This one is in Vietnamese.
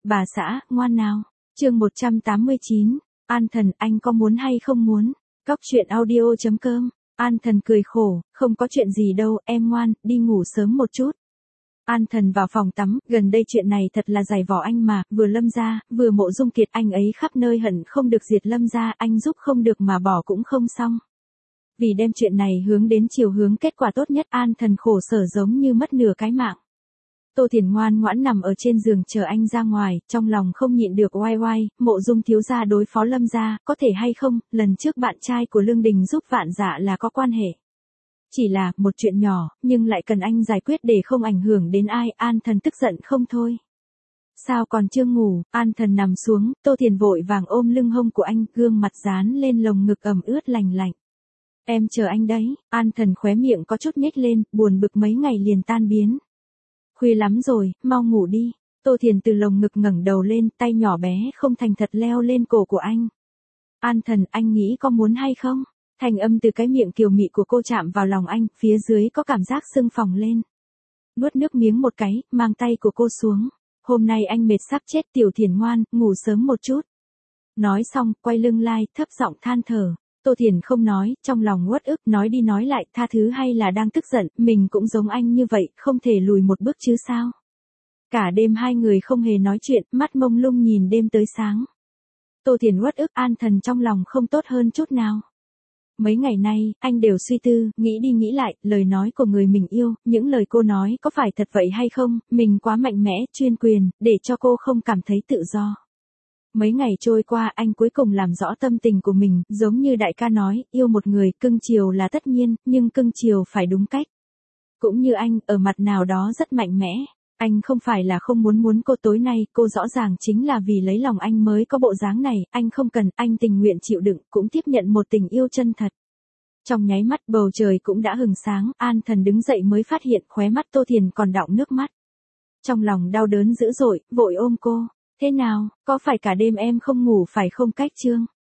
Bà xã, ngoan nào. Chương 189. An Thần, anh có muốn hay không muốn? Cóc truyện audio.com. An Thần cười khổ, không có chuyện gì đâu, em ngoan, đi ngủ sớm một chút. An Thần vào phòng tắm, gần đây chuyện này thật là dày vò anh mà, vừa Lâm gia, vừa Mộ Dung Kiệt, anh ấy khắp nơi hận không được diệt Lâm gia, anh giúp không được mà bỏ cũng không xong. Vì đem chuyện này hướng đến chiều hướng kết quả tốt nhất, An Thần khổ sở giống như mất nửa cái mạng. Tô Thiền ngoan ngoãn nằm ở trên giường chờ anh ra ngoài, trong lòng không nhịn được oai oai, Mộ Dung thiếu gia đối phó Lâm gia, có thể hay không, lần trước bạn trai của Lương Đình giúp Vạn Dạ là có quan hệ. Chỉ là một chuyện nhỏ, nhưng lại cần anh giải quyết để không ảnh hưởng đến ai, An Thần tức giận không thôi. Sao còn chưa ngủ? An Thần nằm xuống, Tô Thiền vội vàng ôm lưng hông của anh, gương mặt dán lên lồng ngực ẩm ướt lành lạnh. Em chờ anh đấy. An Thần khóe miệng có chút nhếch lên, buồn bực mấy ngày liền tan biến. Khuya lắm rồi, mau ngủ đi. Tô Thiền từ lồng ngực ngẩng đầu lên, tay nhỏ bé không thành thật leo lên cổ của anh. An Thần, anh nghĩ có muốn hay không? Thành âm từ cái miệng kiều mị của cô chạm vào lòng anh, phía dưới có cảm giác sưng phồng lên. Nuốt nước miếng một cái, mang tay của cô xuống. Hôm nay anh mệt sắp chết, Tiểu Thiền ngoan, ngủ sớm một chút. Nói xong, quay lưng lại, thấp giọng than thở. Tô Thiền không nói, trong lòng uất ức, nói đi nói lại, tha thứ hay là đang tức giận, mình cũng giống anh như vậy, không thể lùi một bước chứ sao. Cả đêm hai người không hề nói chuyện, mắt mông lung nhìn đêm tới sáng. Tô Thiền uất ức, An Thần trong lòng không tốt hơn chút nào. Mấy ngày nay, anh đều suy tư, nghĩ đi nghĩ lại, lời nói của người mình yêu, những lời cô nói có phải thật vậy hay không, mình quá mạnh mẽ, chuyên quyền, để cho cô không cảm thấy tự do. Mấy ngày trôi qua, anh cuối cùng làm rõ tâm tình của mình, giống như đại ca nói, yêu một người, cưng chiều là tất nhiên, nhưng cưng chiều phải đúng cách. Cũng như anh, ở mặt nào đó rất mạnh mẽ. Anh không phải là không muốn cô tối nay, cô rõ ràng chính là vì lấy lòng anh mới có bộ dáng này, anh không cần, anh tình nguyện chịu đựng, cũng tiếp nhận một tình yêu chân thật. Trong nháy mắt bầu trời cũng đã hừng sáng, An Thần đứng dậy mới phát hiện khóe mắt Tô Thiền còn đọng nước mắt. Trong lòng đau đớn dữ dội, vội ôm cô. Thế nào, có phải cả đêm em không ngủ phải không Cách Trương?